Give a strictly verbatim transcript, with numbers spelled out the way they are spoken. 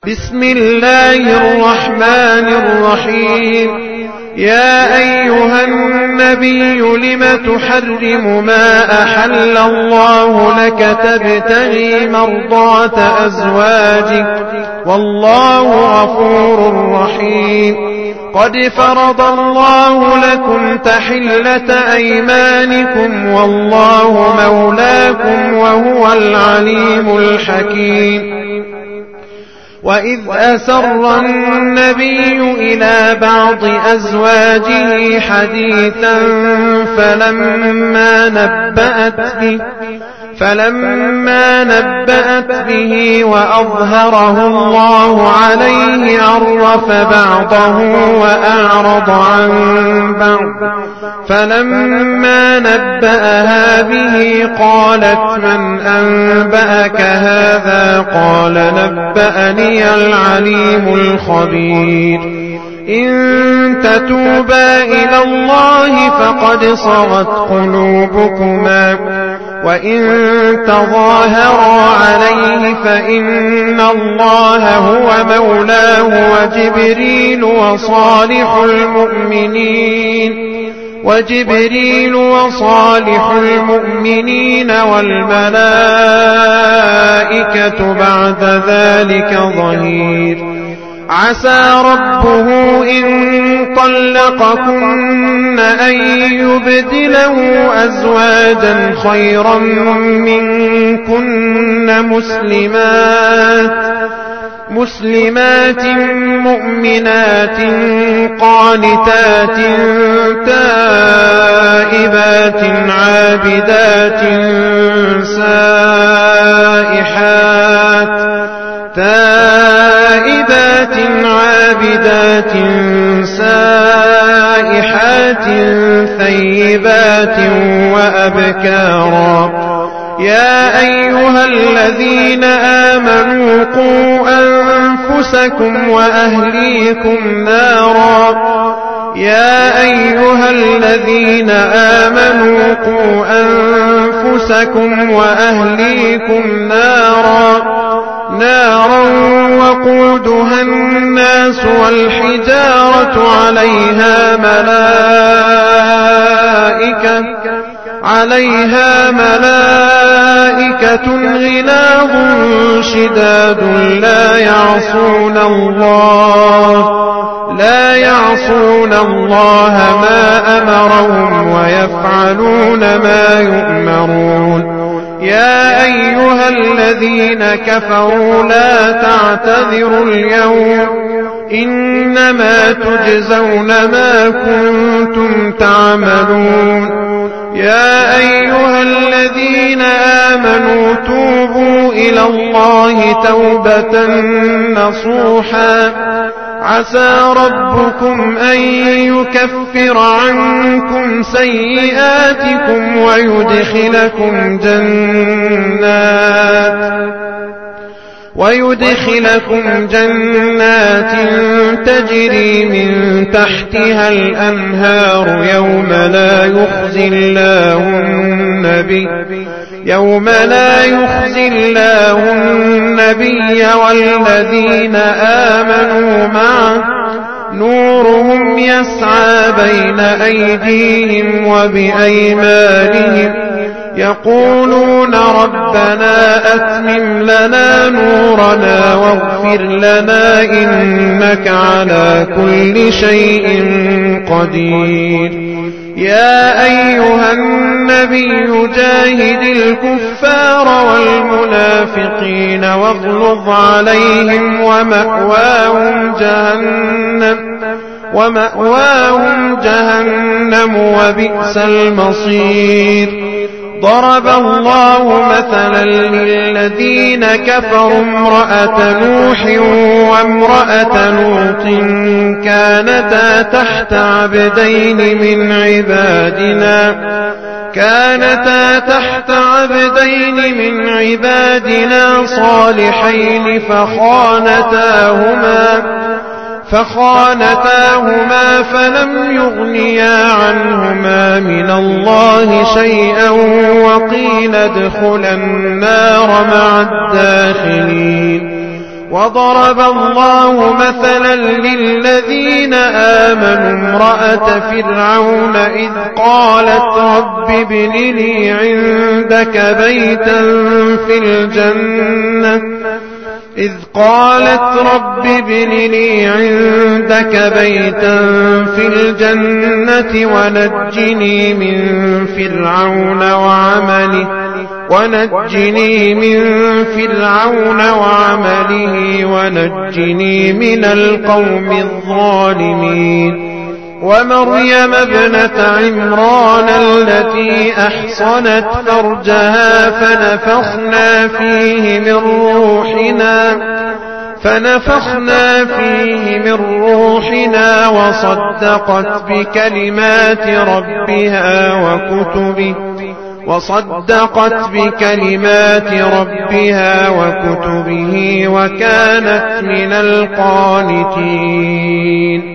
بسم الله الرحمن الرحيم. يا أيها النبي لم تحرم ما أحل الله لك تبتغي مرضات أزواجك والله غفور رحيم. قد فرض الله لكم تحلة أيمانكم والله مولاكم وهو العليم الحكيم. وإذ أسر النبي إلى بعض أزواجه حديثا فلما نبأت به فلما نبأت به وأظهره الله عليه عرف بعضه وأعرض عن بعض. فلما نبأها به قالت من أنبأك هذا؟ قال نبأني العليم الخبير. إن تتوبا إلى الله فقد صغت قلوبكما وإن تظاهرا عليه فإن الله هو مولاه وجبريل وصالح المؤمنين وجبريل وصالح المؤمنين والملائكة بعد ذلك ظهير. عسى ربه إن طلقكن أن يبدله أزواجا خيرا منكن مسلمات مسلمات مؤمنات قانتات تائبات عابدات سائحات تائبات عابدات سائحات ثيبات وأبكارا. يا أيها الذين آمنوا قوا أنفسكم وأهليكم نارا يا أيها الذين آمنوا قوا أنفسكم وأهليكم نارا نارا وقودها الناس والحجارة عليها ملائكة عليها ملائكة غلاظ شداد لا يعصون الله لا يعصون الله ما أمرهم ويفعلون ما يؤمرون. يا أيها الذين كفروا لا تعتذروا اليوم إنما تجزون ما كنتم تعملون. يا أيها الذين آمنوا توبوا إلى الله توبة نصوحا عسى ربكم أن يكفر عنكم سيئاتكم ويدخلكم جنات ويدخلكم جنات تجري من تحتها الأنهار يوم لا يخزي الله النبي يوم لا يخزي الله النبي والذين آمنوا معه نورهم يسعى بين أيديهم وبأيمانهم يقولون ربنا أتمم لنا نورنا واغفر لنا إنك على كل شيء قدير. يا أيها النبي جاهد الكفار والمنافقين واغلظ عليهم ومأواهم جهنم ومأواهم جهنم وبئس المصير. ضرب الله مثلا للذين كفروا امرأة نوح وامرأة لوط كانتا تحت عبدين من عبادنا كانتا تحت عبدين من عبادنا صالحين فخانتاهما فخانتاهما فلم يغنيا عنهما من الله شيئا وقيل ادخلا النار مع الداخلين. وضرب الله مثلا للذين آمنوا امرأة فرعون إذ قالت رب ابن لي عندك بيتا في الجنة إذ قالت رب ابن لي عندك بيتا في الجنة ونجني من فرعون وعمله ونجني من فرعون وعمله ونجني من القوم الظالمين ومريم ابنة عمران التي أحصنت فرجها فنفخنا فيه من روحنا فنفخنا فيه من روحنا وصدقت بكلمات ربها وكتبه وصدقت بكلمات ربها وكتبه وكانت من القانتين